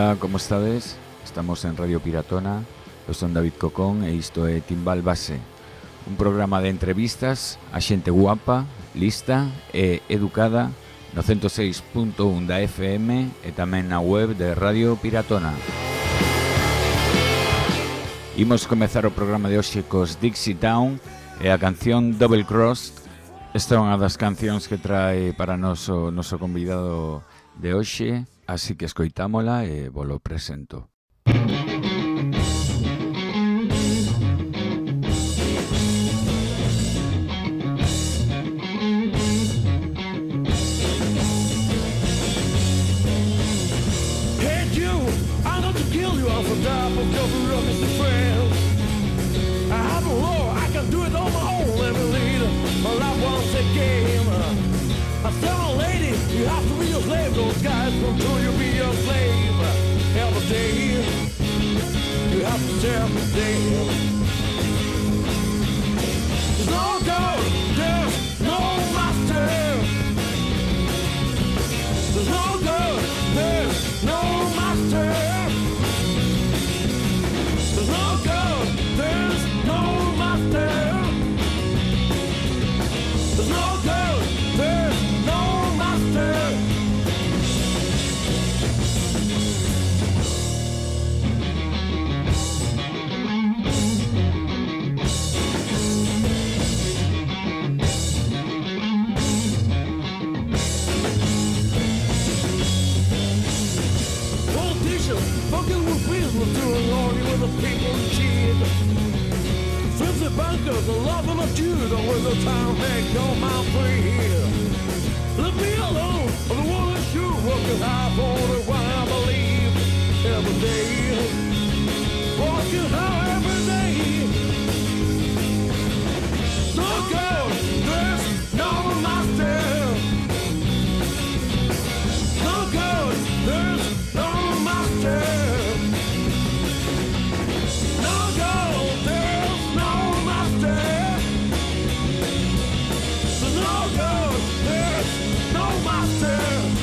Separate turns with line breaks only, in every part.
Ola, como estades? Estamos en Radio Piratona. Eu son David Cocón e isto é Timbal Base, un programa de entrevistas a xente guapa, lista e educada no 106.1 da FM e tamén na web de Radio Piratona. Imos comezar o programa de hoxe cos Dixie Town e a canción Double Cross. Esta é unha das cancións que trae para nós o noso convidado de hoxe, así que escoitámola e volo presento.
Those guys until you be a slave every day. You have to tell the day. There's no God, there's no master. There's no God, there's no master. There's no God, there's no master. There's no God, there's no master. Fucking with business, doing already with the people and cheat. Flimsy bankers are loving a dude with the time make your mind free. Let me alone, I'm the one that shoot, working hard for the one I believe. Every day, working hard every day. No God, there's no master. No God, there's no master. No God, there's no master. No God, there's no master.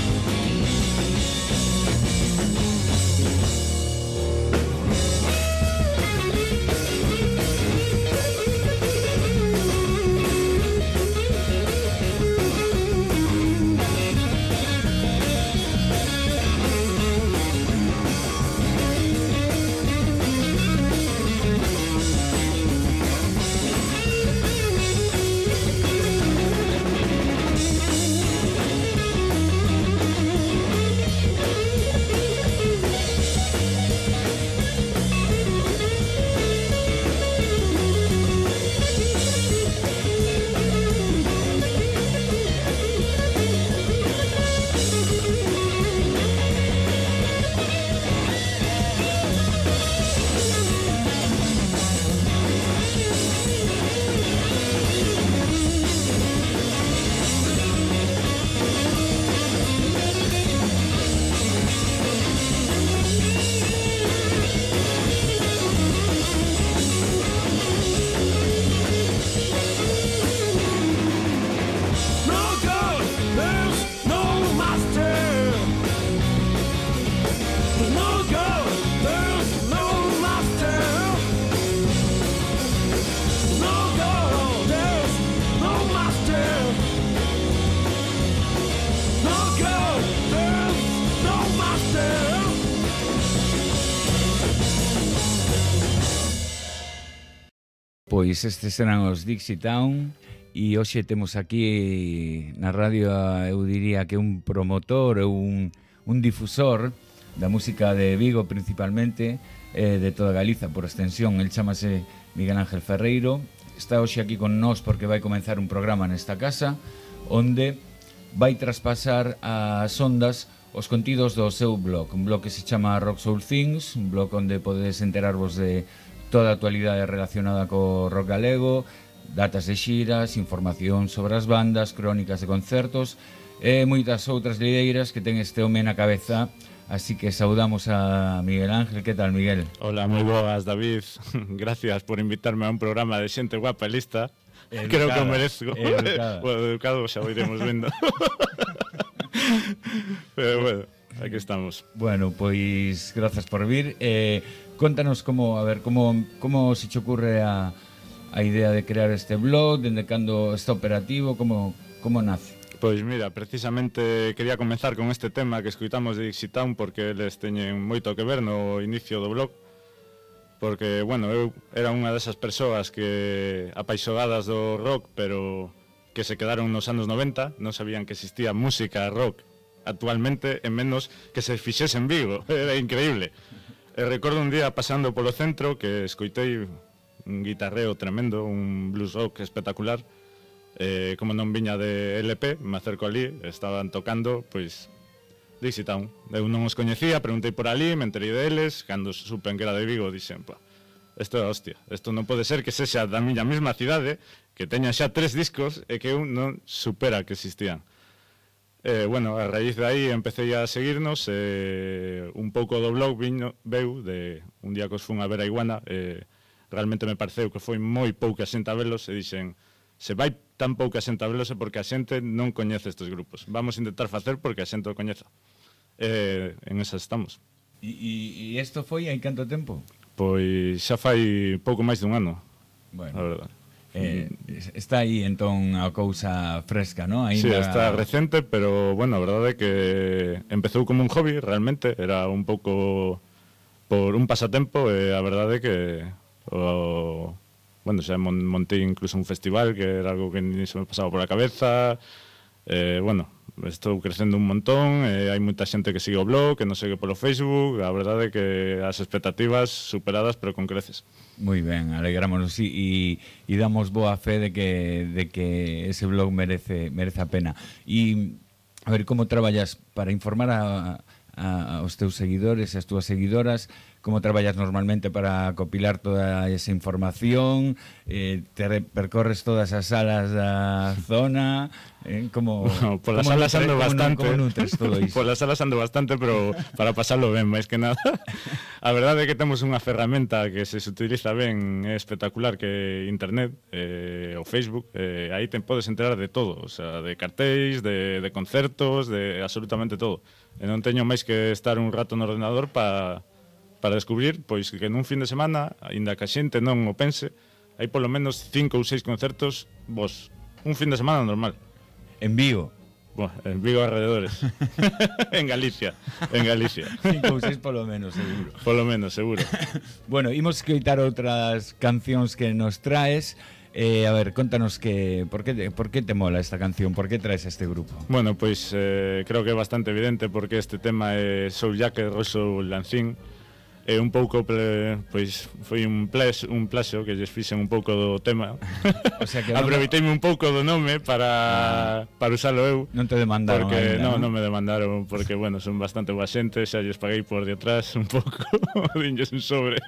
Pois estes eran os Dixie Town e hoxe temos aquí na radio, eu diría que un promotor ou un difusor da música de Vigo principalmente, de toda Galiza por extensión. El chamase Miguel Ángel Ferreiro, está hoxe aquí con nós porque vai comenzar un programa nesta casa onde vai traspasar as ondas os contidos do seu blog, un blog que se chama Rock Soul Things, un blog onde podedes enterarvos de toda a actualidade relacionada co rock galego, datas de xiras, información sobre as bandas, crónicas de concertos e moitas outras lideiras que ten este home na cabeza. Así que saudamos a Miguel Ángel. Que tal, Miguel?
Hola, moi boas, David. Gracias por invitarme a un programa de xente guapa e lista. Creo que o merezco. Bueno, educado xa o iremos vendo. Pero bueno. aquí estamos.
Bueno, pois grazas por vir. Contanos como se che ocurre a idea de crear este blog, dende cando está operativo, como nace?
Pois mira, precisamente quería comenzar con este tema que escoitamos de Dixie Town porque eles teñen moito que ver no inicio do blog. Porque, bueno, eu era unha desas persoas que apaixonadas do rock, pero que se quedaron nos anos 90, non sabían que existía música rock actualmente, en menos que se fixese en Vigo, era increíble. Recordo un día pasando polo centro que escoitei un guitarreo tremendo, un blues rock espectacular, como non viña de LP, me acerco ali, estaban tocando, pois, Dixie Town. Eu non os coñecía, preguntei por ali, me enterei deles, cando supen que era de Vigo, dixen, isto é hostia, isto non pode ser que sexa da miña mesma cidade, que teña xa 3 discos e que eu non supera que existían. Bueno, a raíz de aí empecé a seguirnos, un pouco do blog veu de un día que os fun a ver a Iguana, realmente me pareceu que foi moi pouca xente a velos e dixen, se vai tan pouca xente a velos é porque a xente non coñece estes grupos. Vamos a intentar facer porque a xente o coñeza. En esas estamos.
E isto foi hai canto tempo?
Pois xa fai pouco máis dun ano,
bueno,
a verdade.
Está aí entón a cousa fresca, non?
Sí, está recente, pero, bueno, a verdade é que empezou como un hobby, realmente, era un pouco por un pasatempo, e a verdade é que bueno, xa montei incluso un festival que era algo que ni se me pasaba por a cabeza. Bueno, estou crecendo un montón, hai moita xente que sigue o blog, que nos segue polo Facebook. A verdade é que as expectativas superadas, pero con creces.
Moi ben, alegrámonos e damos boa fe de que ese blog merece a pena. E a ver, como traballas para informar aos teus seguidores e as túas seguidoras? Como traballas normalmente para copilar toda esa información? Percorres todas as salas da zona? Como
polas salas ando bastante.
Como nutres todo iso?
Polas salas ando bastante, pero para pasarlo ben, máis que nada. A verdade é que temos unha ferramenta que se utiliza ben, é espectacular, que é internet, o Facebook. Aí te podes enterar de todo, o sea, de cartéis, de concertos, de absolutamente todo. E non teño máis que estar un rato no ordenador para descubrir, pois, que nun fin de semana, aínda que a xente non o pense, hai polo menos 5 ou 6 concertos un fin de semana normal.
En Vigo?
En Vigo alrededores. En Galicia.
5 ou 6 polo menos, seguro.
Polo menos, seguro.
Bueno, imos escoitar outras cancións que nos traes. A ver, contanos por que te mola esta canción, por que traes este grupo?
Bueno, pois creo que é bastante evidente porque este tema é Soul Jacket, Rosso Lancín. E un pouco, pois, foi un plaxo que lles fixen un pouco do tema. O sea que aproveiteime un pouco do nome para usalo eu.
Non te demandaron
porque
ainda,
non me demandaron, porque, bueno, son bastante boa xente, xa lles paguei por detrás un pouco, dinlles un sobre.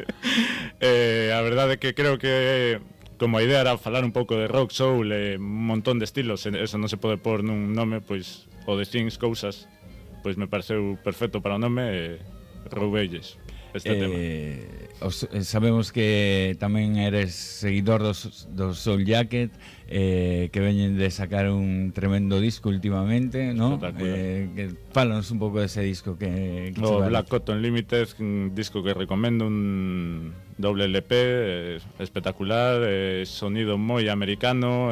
A verdade é que creo que como a idea era falar un pouco de rock, soul, un montón de estilos, eso non se pode pôr nun nome, pois, o de Things, cousas, pois me pareceu perfecto para o nome e roubeilles este tema.
Sabemos que tamén eres seguidor do Soul Jacket, que veñen de sacar un tremendo disco últimamente, ¿no? Fálanos un pouco dese disco que
o Black Cotton Limited, un disco que recomendo, un doble LP espectacular, sonido moi americano,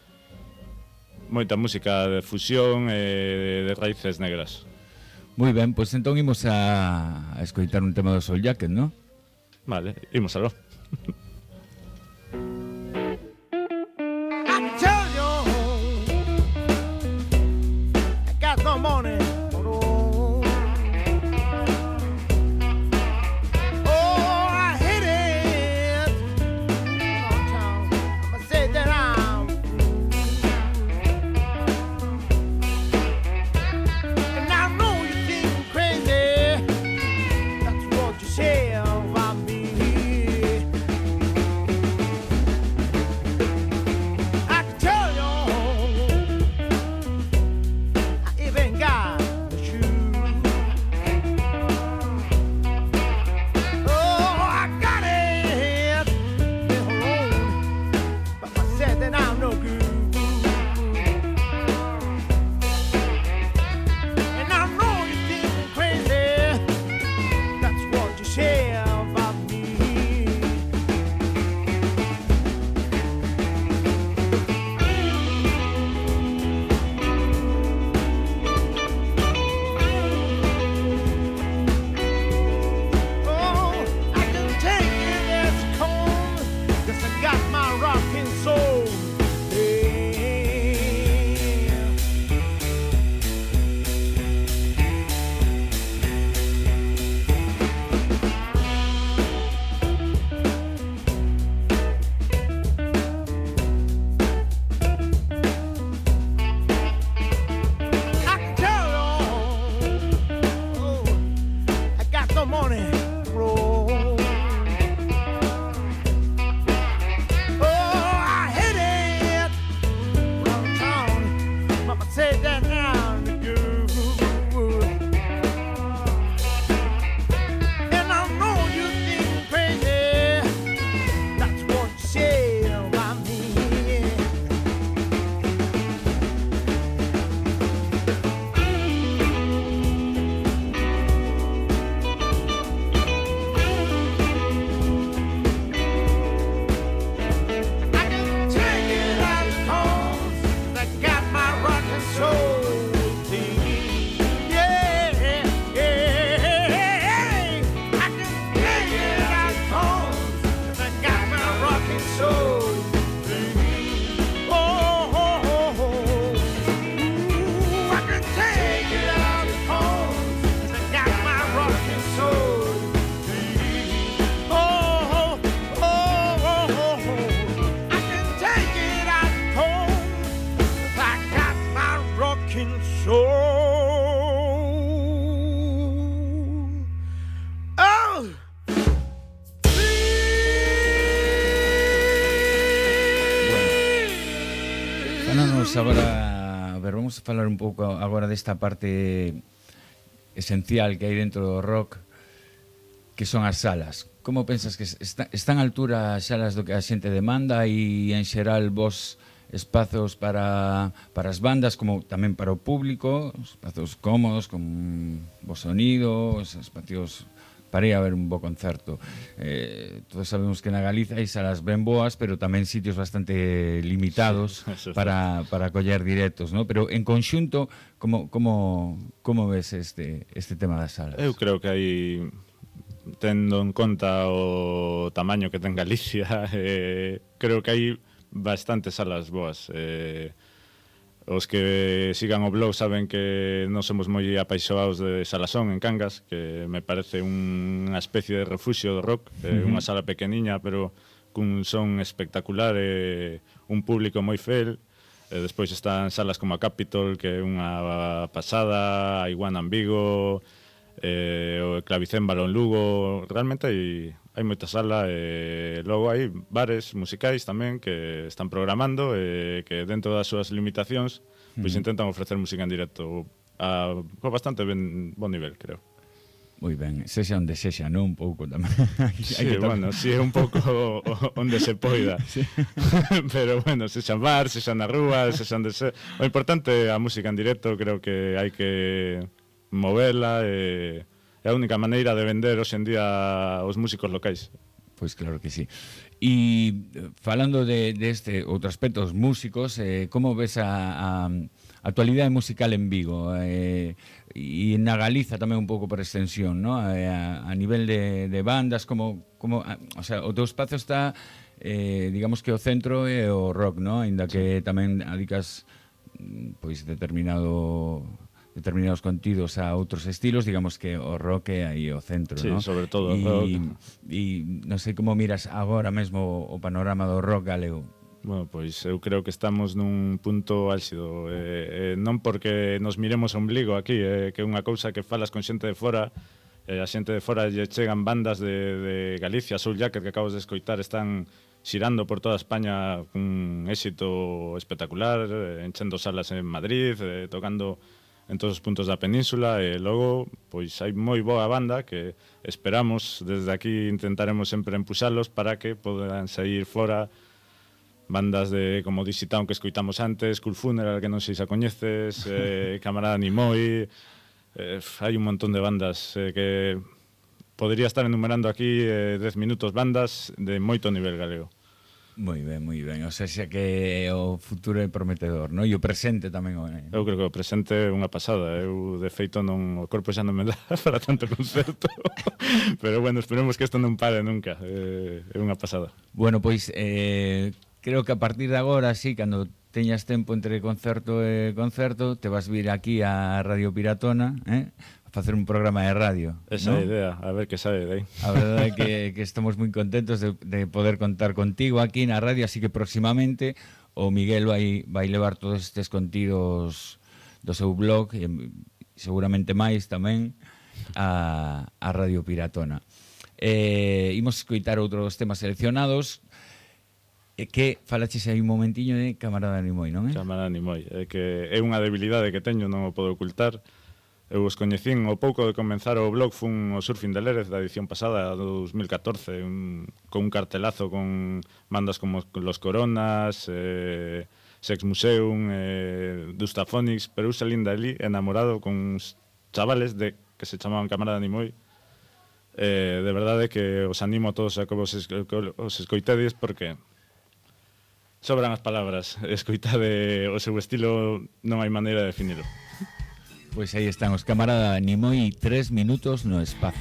moita música de fusión, de raíces negras.
Moi ben, pois entón imos a escoitar un tema do Soul Jacket, ¿no?
Vale, imos aló.
Oh!
Falanos agora, a ver, vamos a falar un pouco agora desta parte esencial que hai dentro do rock, que son as salas. Como pensas que están a altura as salas do que a xente demanda e en xeral vos espazos para as bandas como tamén para o público, espazos cómodos con bo sonido, espacios para ir a ver un bo concerto. Todos sabemos que na Galiza hai salas ben boas, pero tamén sitios bastante limitados para coller directos, ¿no? Pero en conxunto, como ves este tema das salas?
Eu creo que hai, tendo en conta o tamaño que ten Galicia, creo que hai bastantes salas boas. Os que sigan o blog saben que non somos moi apaixoados de Salasón en Cangas, que me parece unha especie de refuxio do rock, unha sala pequeniña pero cun son espectacular e un público moi fiel. Despois están salas como a Capitol, que é unha pasada, a Iguana en Vigo, o Clavicémbalo en Lugo. Realmente hai moita sala e logo hai bares musicais tamén que están programando e que dentro das súas limitacións pois intentan ofrecer música en directo a bastante bon nivel, creo.
Moi ben, sexa onde sexa, non? Un pouco tamén.
Sí, bueno, sí, é un pouco onde se poida. Sí. Pero, bueno, sexan bar, sexan na rúa, sexan de ser... O importante é a música en directo, creo que hai que movela e é a única maneira de vender hoxe en día os músicos locais.
Pois claro que sí. E falando de outro aspecto, os músicos, como ves a actualidade musical en Vigo? E na Galiza tamén un pouco por extensión, ¿no? A nivel de bandas, o sea, o teu espazo está, digamos que o centro é o rock, ¿no? Ainda que tamén adicas pois determinados contidos a outros estilos, digamos que o rock é aí o centro,
sí,
¿no?
Sobre todo o rock.
E non sei como miras agora mesmo o panorama do rock galego.
Bueno, pois eu creo que estamos nun punto álxido, non porque nos miremos o ombligo aquí, que é unha cousa que falas con xente de fora, a xente de fora lle chegan bandas de Galicia, Soul Jacket, que acabas de escoitar, están xirando por toda España cun éxito espectacular, enchendo salas en Madrid, tocando en todos os puntos da península, e logo pois hai moi boa banda que esperamos, desde aquí intentaremos sempre empuxalos para que podan sair fora bandas como Dixie Town que escoitamos antes, Cool Funeral, que non sei se a coñeces, Camarada Nimoy, hai un montón de bandas que podría estar enumerando aquí 10 minutos, bandas de moito nivel galego.
Moi ben, o sea, xa que o futuro é prometedor, non? E o presente tamén.
Eu creo que o presente é unha pasada. Eu, de feito, o corpo xa non me dá para tanto concerto. Pero, bueno, esperemos que isto non pare nunca. É unha pasada.
Bueno, pois, creo que a partir de agora, sí, cando teñas tempo entre concerto e concerto, te vas vir aquí a Radio Piratona, facer un programa de radio.
Esa é a idea, a ver que sabe de aí.
A verdade é que estamos moi contentos de poder contar contigo aquí na radio, así que próximamente o Miguel vai levar todos estes contidos do seu blog e seguramente máis tamén a Radio Piratona. Imos escoitar outros temas seleccionados que falaches aí un momentiño de Camarada Nimoy, non é?
Camarada Nimoy, que é unha debilidade que teño, non o podo ocultar. Eu os coñecín o pouco de comenzar o blog, fun o Surfing de Lérez da edición pasada, do 2014, con un cartelazo con bandas como Los Coronas, Sex Museum, Dustaphonics, pero eu salín de ali enamorado con uns chavales que se chamaban Camarada Nimoy. De verdade que os animo a todos a que os escoitedes, porque sobran as palabras. Escoitade o seu estilo, non hai maneira de definirlo.
Pois aí están os Camarada Nimoy, 3 minutos no espazo.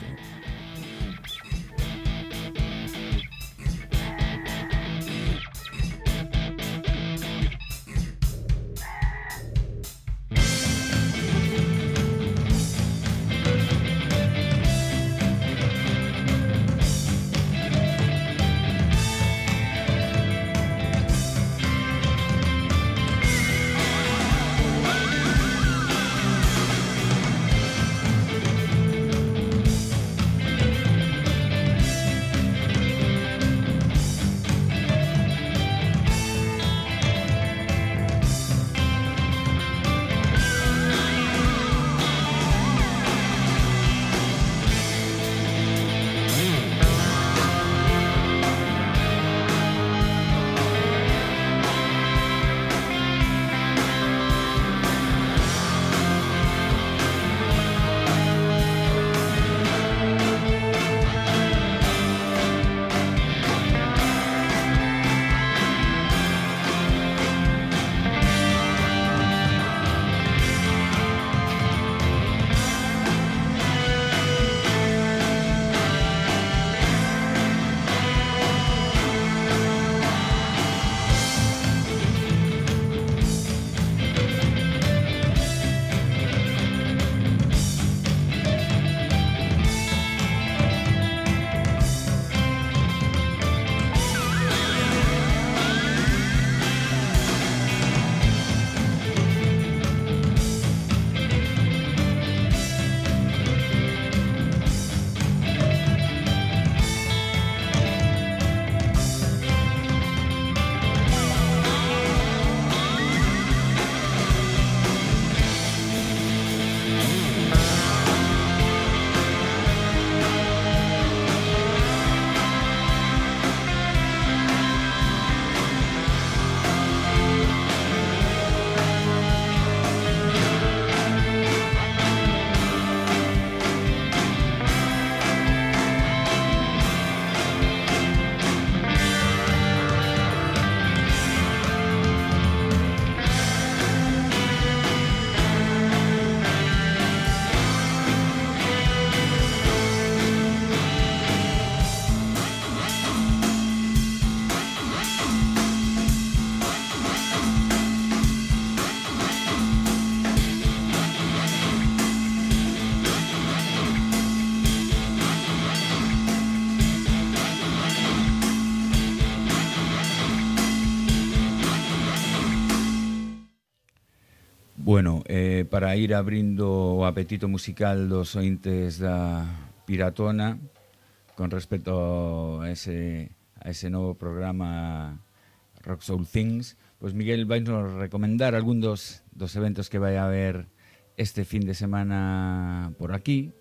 Bueno, para ir abrindo o apetito musical dos ointes da Piratona con respecto a ese novo programa Rock Soul Things, pois Miguel vai nos recomendar algún dos eventos que vai haber este fin de semana por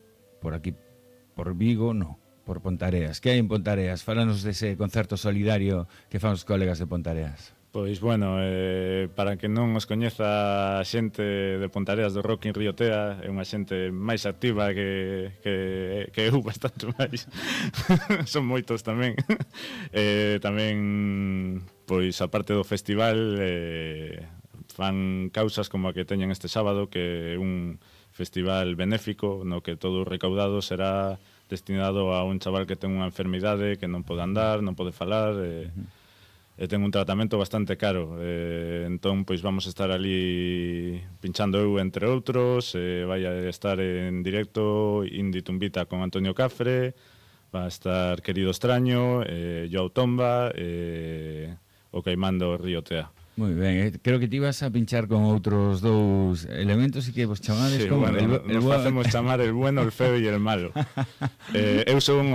Vigo, no, por Pontareas. Que hai en Pontareas? Fálanos dese concerto solidario que fan os colegas de Pontareas.
Pois, bueno, para que non os coñeza a xente de Pontareas do Rock in Riotea, é unha xente máis activa que eu, bastante máis. Son moitos tamén. Tamén, pois, a parte do festival, fan causas como a que teñen este sábado, que é un festival benéfico, no que todo o recaudado será destinado a un chaval que ten unha enfermidade, que non pode andar, non pode falar, e ten un tratamento bastante caro, entón pois vamos a estar ali pinchando eu entre outros, vai a estar en directo Indi Tumbita con Antonio Cafre, va a estar Querido Extraño, Joao Tomba, o Caimán do Riotea.
Moi ben, creo que te ibas a pinchar con outros dous elementos e que vos chamades
sí,
como...
Bueno, nos facemos chamar el bueno, el feo e el malo. Eu son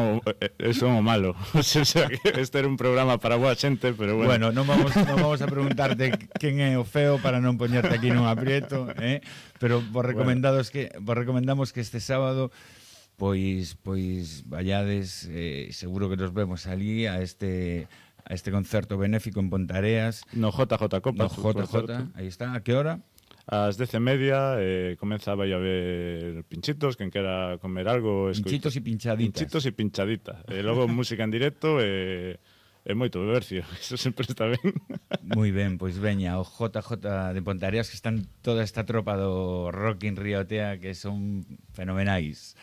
o malo. O sea, que este era un programa para boa xente, pero bueno.
Bueno, non vamos a preguntarte quen é o feo para non poñerte aquí nun aprieto, pero vos recomendamos que este sábado pois vayades, seguro que nos vemos ali a este concerto benéfico en Pontareas.
No JJ Copa.
No JJ, aí está. A que hora?
Ás 10:30, comeza vai a haber pinchitos, quen quera comer algo.
Pinchitos e pinchaditas.
Pinchitos e pinchadita. E logo música en directo e moito bebercio. Eso sempre está ben.
Moi ben, pois veña, o JJ de Pontareas, que están toda esta tropa do Rock in Riotea, que son fenomenais.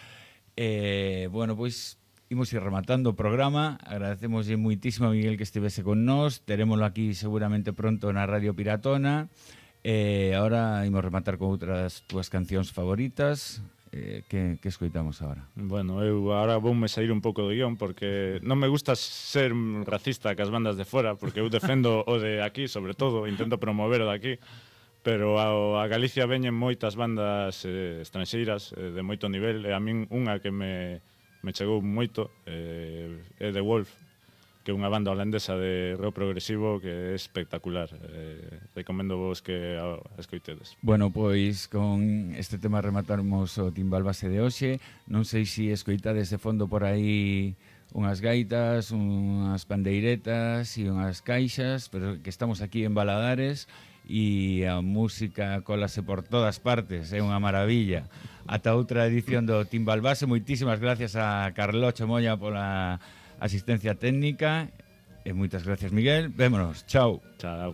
Bueno, pois... Imos ir rematando o programa. Agradecemoslle moitísimo a Miguel que estivese con nós. Terémolo aquí seguramente pronto na Radio Piratona. Ahora imos rematar con outras túas cancións favoritas. Que escoitamos agora?
Bueno, eu agora voume sair un pouco do guión porque non me gusta ser racista cas bandas de fora, porque eu defendo o de aquí, sobre todo, intento promover o de aquí. Pero a Galicia veñen moitas bandas estranxeiras de moito nivel, e a min unha que me chegou moito, é The Wolf, que é unha banda holandesa de rock progresivo que é espectacular. Recomendo vos que a escoitedes.
Bueno, pois con este tema rematarmos o Timbal Base de hoxe. Non sei se escoitades de fondo por aí unhas gaitas, unhas pandeiretas e unhas caixas, pero que estamos aquí en Baladares e a música colase por todas partes, é unha maravilla. Ata outra edición do Timbal Base. Moitísimas gracias a Carlocho Moya pola asistencia técnica e moitas gracias, Miguel. Vémonos, chao.
Chao.